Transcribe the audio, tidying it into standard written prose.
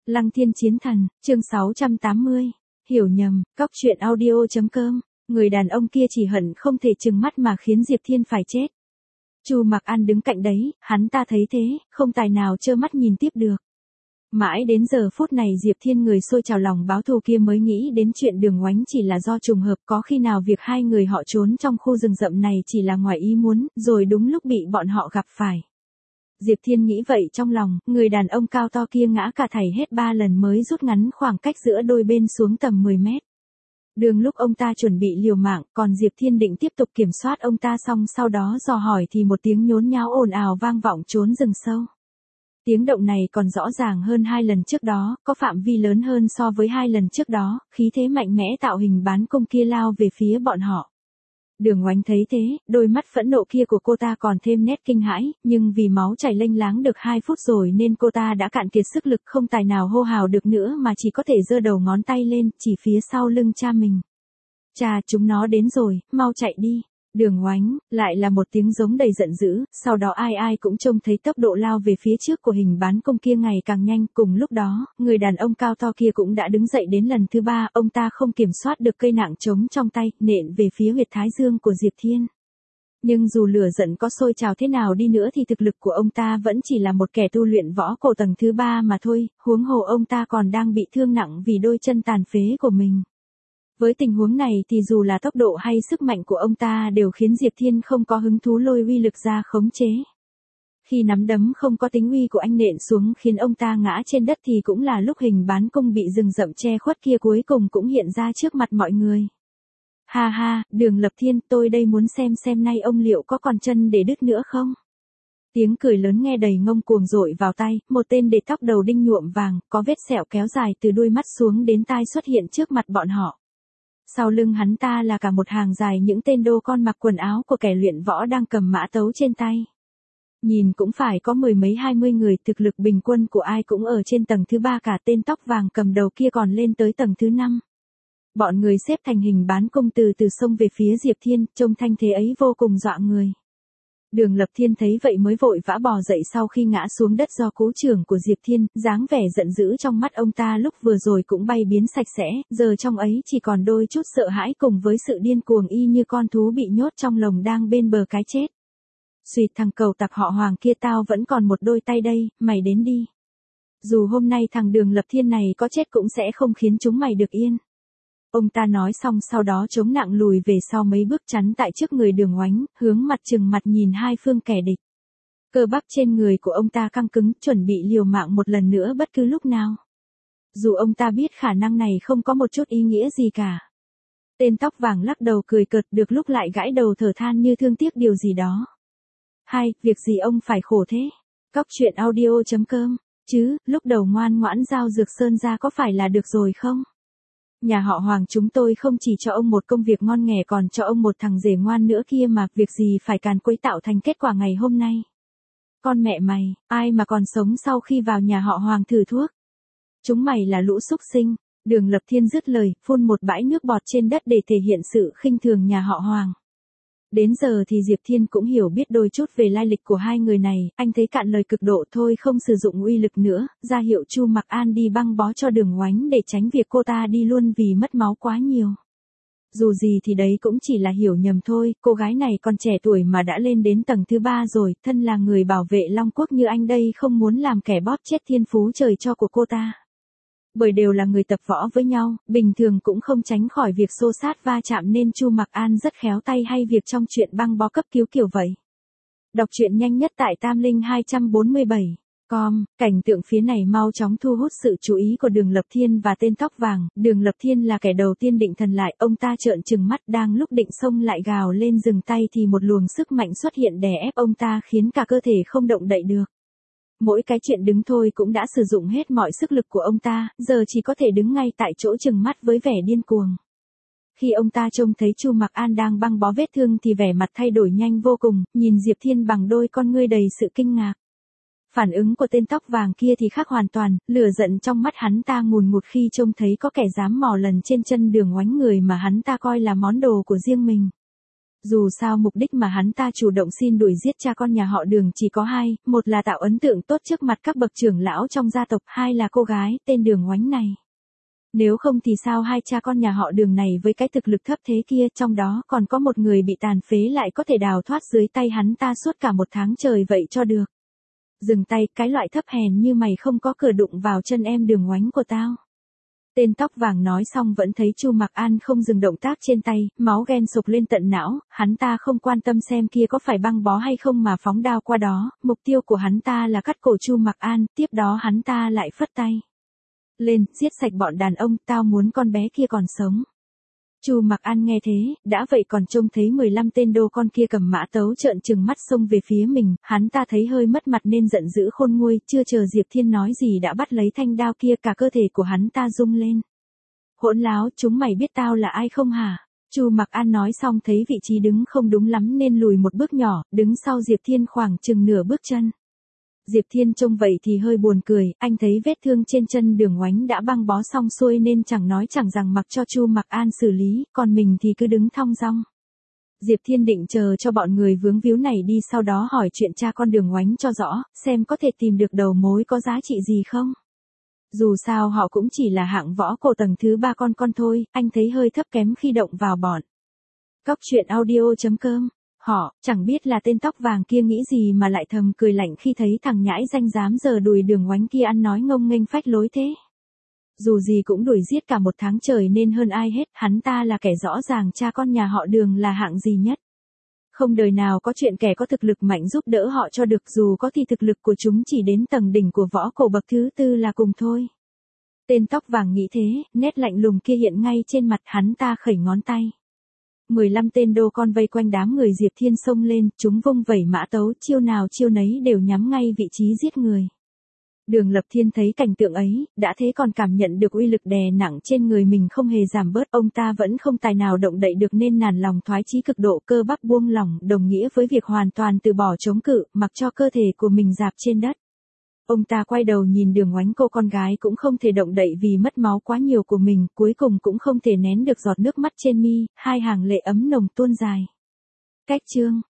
Lăng Thiên Chiến Thần, chương 680. Hiểu nhầm, cóc truyện audio.com. Người đàn ông kia chỉ hận không thể trừng mắt mà khiến Diệp Thiên phải chết. Chu Mặc An đứng cạnh đấy, hắn ta thấy thế, không tài nào trơ mắt nhìn tiếp được. Mãi đến giờ phút này Diệp Thiên người sôi trào lòng báo thù kia mới nghĩ đến chuyện Đường Oánh chỉ là do trùng hợp, có khi nào việc hai người họ trốn trong khu rừng rậm này chỉ là ngoài ý muốn, rồi đúng lúc bị bọn họ gặp phải. Diệp Thiên nghĩ vậy trong lòng, người đàn ông cao to kia ngã cả thảy hết 3 lần mới rút ngắn khoảng cách giữa đôi bên xuống tầm 10 mét. Đường lúc ông ta chuẩn bị liều mạng, còn Diệp Thiên định tiếp tục kiểm soát ông ta xong sau đó dò hỏi thì một tiếng nhốn nháo ồn ào vang vọng trốn rừng sâu. Tiếng động này còn rõ ràng hơn 2 lần trước đó, có phạm vi lớn hơn so với 2 lần trước đó, khí thế mạnh mẽ tạo hình bán công kia lao về phía bọn họ. Đường Oánh thấy thế, đôi mắt phẫn nộ kia của cô ta còn thêm nét kinh hãi, nhưng vì máu chảy lênh láng được 2 phút rồi nên cô ta đã cạn kiệt sức lực không tài nào hô hào được nữa mà chỉ có thể giơ đầu ngón tay lên, chỉ phía sau lưng cha mình. Cha, chúng nó đến rồi, mau chạy đi. Đường Oánh, lại là một tiếng giống đầy giận dữ, sau đó ai cũng trông thấy tốc độ lao về phía trước của hình bán công kia ngày càng nhanh, cùng lúc đó, người đàn ông cao to kia cũng đã đứng dậy đến lần thứ 3, ông ta không kiểm soát được cây nạng trống trong tay, nện về phía huyệt thái dương của Diệp Thiên. Nhưng dù lửa giận có sôi trào thế nào đi nữa thì thực lực của ông ta vẫn chỉ là một kẻ tu luyện võ cổ tầng thứ 3 mà thôi, huống hồ ông ta còn đang bị thương nặng vì đôi chân tàn phế của mình. Với tình huống này thì dù là tốc độ hay sức mạnh của ông ta đều khiến Diệp Thiên không có hứng thú lôi uy lực ra khống chế. Khi nắm đấm không có tính uy của anh nện xuống khiến ông ta ngã trên đất thì cũng là lúc hình bán công bị rừng rậm che khuất kia cuối cùng cũng hiện ra trước mặt mọi người. Ha ha, Đường Lập Thiên, tôi đây muốn xem nay ông liệu có còn chân để đứt nữa không? Tiếng cười lớn nghe đầy ngông cuồng dội vào tai, một tên để tóc đầu đinh nhuộm vàng, có vết sẹo kéo dài từ đuôi mắt xuống đến tai xuất hiện trước mặt bọn họ. Sau lưng hắn ta là cả một hàng dài những tên đô con mặc quần áo của kẻ luyện võ đang cầm mã tấu trên tay. Nhìn cũng phải có 10 mấy 20 người, thực lực bình quân của ai cũng ở trên tầng thứ 3, cả tên tóc vàng cầm đầu kia còn lên tới tầng thứ 5. Bọn người xếp thành hình bán công từ xông về phía Diệp Thiên, trông thanh thế ấy vô cùng dọa người. Đường Lập Thiên thấy vậy mới vội vã bò dậy sau khi ngã xuống đất do cú chưởng của Diệp Thiên, dáng vẻ giận dữ trong mắt ông ta lúc vừa rồi cũng bay biến sạch sẽ, giờ trong ấy chỉ còn đôi chút sợ hãi cùng với sự điên cuồng y như con thú bị nhốt trong lồng đang bên bờ cái chết. Xuyệt, thằng cầu tặc họ Hoàng kia, tao vẫn còn một đôi tay đây, mày đến đi. Dù hôm nay thằng Đường Lập Thiên này có chết cũng sẽ không khiến chúng mày được yên. Ông ta nói xong sau đó chống nặng lùi về sau mấy bước chắn tại trước người Đường Oánh, hướng mặt trừng mặt nhìn hai phương kẻ địch. Cơ bắp trên người của ông ta căng cứng, chuẩn bị liều mạng một lần nữa bất cứ lúc nào. Dù ông ta biết khả năng này không có một chút ý nghĩa gì cả. Tên tóc vàng lắc đầu cười cợt, được lúc lại gãi đầu thở than như thương tiếc điều gì đó. Hay, việc gì ông phải khổ thế? Cóc truyện audio.com, chứ, lúc đầu ngoan ngoãn giao Dược Sơn ra có phải là được rồi không? Nhà họ Hoàng chúng tôi không chỉ cho ông một công việc ngon nghẻ còn cho ông một thằng rể ngoan nữa kia mà, việc gì phải càn quấy tạo thành kết quả ngày hôm nay. Con mẹ mày, ai mà còn sống sau khi vào nhà họ Hoàng thử thuốc? Chúng mày là lũ súc sinh. Đường Lập Thiên dứt lời, phun một bãi nước bọt trên đất để thể hiện sự khinh thường nhà họ Hoàng. Đến giờ thì Diệp Thiên cũng hiểu biết đôi chút về lai lịch của hai người này, anh thấy cạn lời cực độ thôi không sử dụng uy lực nữa, ra hiệu Chu Mặc An đi băng bó cho Đường Oánh để tránh việc cô ta đi luôn vì mất máu quá nhiều. Dù gì thì đấy cũng chỉ là hiểu nhầm thôi, cô gái này còn trẻ tuổi mà đã lên đến tầng thứ 3 rồi, thân là người bảo vệ Long Quốc như anh đây không muốn làm kẻ bóp chết thiên phú trời cho của cô ta. Bởi đều là người tập võ với nhau, bình thường cũng không tránh khỏi việc xô sát va chạm nên Chu Mặc An rất khéo tay hay việc trong chuyện băng bó cấp cứu kiểu vậy. Đọc truyện nhanh nhất tại Tam Linh 247. Cảnh tượng phía này mau chóng thu hút sự chú ý của Đường Lập Thiên và tên tóc vàng. Đường Lập Thiên là kẻ đầu tiên định thần lại, ông ta trợn trừng mắt đang lúc định xông lại gào lên dừng tay thì một luồng sức mạnh xuất hiện đè ép ông ta khiến cả cơ thể không động đậy được. Mỗi cái chuyện đứng thôi cũng đã sử dụng hết mọi sức lực của ông ta, giờ chỉ có thể đứng ngay tại chỗ trừng mắt với vẻ điên cuồng. Khi ông ta trông thấy Chu Mặc An đang băng bó vết thương thì vẻ mặt thay đổi nhanh vô cùng, nhìn Diệp Thiên bằng đôi con ngươi đầy sự kinh ngạc. Phản ứng của tên tóc vàng kia thì khác hoàn toàn, lửa giận trong mắt hắn ta ngùn ngụt khi trông thấy có kẻ dám mò lần trên chân Đường Oánh, người mà hắn ta coi là món đồ của riêng mình. Dù sao mục đích mà hắn ta chủ động xin đuổi giết cha con nhà họ Đường chỉ có hai, một là tạo ấn tượng tốt trước mặt các bậc trưởng lão trong gia tộc, hai là cô gái tên Đường Oánh này. Nếu không thì sao hai cha con nhà họ Đường này với cái thực lực thấp thế kia, trong đó còn có một người bị tàn phế lại có thể đào thoát dưới tay hắn ta suốt cả một tháng trời vậy cho được. Dừng tay, cái loại thấp hèn như mày không có cửa đụng vào chân em Đường Oánh của tao. Tên tóc vàng nói xong vẫn thấy Chu Mặc An không dừng động tác trên tay, máu ghen sục lên tận não, hắn ta không quan tâm xem kia có phải băng bó hay không mà phóng đao qua đó, mục tiêu của hắn ta là cắt cổ Chu Mặc An, tiếp đó hắn ta lại phất tay lên, giết sạch bọn đàn ông, tao muốn con bé kia còn sống. Chu Mặc An nghe thế, đã vậy còn trông thấy 15 tên đô con kia cầm mã tấu trợn trừng mắt xông về phía mình, hắn ta thấy hơi mất mặt nên giận dữ khôn nguôi, chưa chờ Diệp Thiên nói gì đã bắt lấy thanh đao kia, cả cơ thể của hắn ta rung lên. Hỗn láo, chúng mày biết tao là ai không hả? Chu Mặc An nói xong thấy vị trí đứng không đúng lắm nên lùi một bước nhỏ, đứng sau Diệp Thiên khoảng chừng nửa bước chân. Diệp Thiên trông vậy thì hơi buồn cười, anh thấy vết thương trên chân Đường Oánh đã băng bó xong xuôi nên chẳng nói chẳng rằng mặc cho Chu Mặc An xử lý, còn mình thì cứ đứng thong dong. Diệp Thiên định chờ cho bọn người vướng víu này đi sau đó hỏi chuyện cha con Đường Oánh cho rõ, xem có thể tìm được đầu mối có giá trị gì không. Dù sao họ cũng chỉ là hạng võ cổ tầng thứ 3 con thôi, anh thấy hơi thấp kém khi động vào bọn. Cóc truyện audio.com. Họ, chẳng biết là tên tóc vàng kia nghĩ gì mà lại thầm cười lạnh khi thấy thằng nhãi danh dám giờ đùi Đường Oánh kia ăn nói ngông nghênh phách lối thế. Dù gì cũng đuổi giết cả một tháng trời nên hơn ai hết, hắn ta là kẻ rõ ràng cha con nhà họ Đường là hạng gì nhất. Không đời nào có chuyện kẻ có thực lực mạnh giúp đỡ họ cho được, dù có thì thực lực của chúng chỉ đến tầng đỉnh của võ cổ bậc thứ 4 là cùng thôi. Tên tóc vàng nghĩ thế, nét lạnh lùng kia hiện ngay trên mặt, hắn ta khẩy ngón tay. 15 tên đô con vây quanh đám người Diệp Thiên xông lên, chúng vung vẩy mã tấu, chiêu nào chiêu nấy đều nhắm ngay vị trí giết người. Đường Lập Thiên thấy cảnh tượng ấy, đã thế còn cảm nhận được uy lực đè nặng trên người mình không hề giảm bớt, ông ta vẫn không tài nào động đậy được nên nản lòng thoái chí cực độ, cơ bắp buông lỏng, đồng nghĩa với việc hoàn toàn từ bỏ chống cự, mặc cho cơ thể của mình rạp trên đất. Ông ta quay đầu nhìn Đường Oánh, cô con gái cũng không thể động đậy vì mất máu quá nhiều của mình, cuối cùng cũng không thể nén được giọt nước mắt trên mi, hai hàng lệ ấm nồng tuôn dài. Cách chương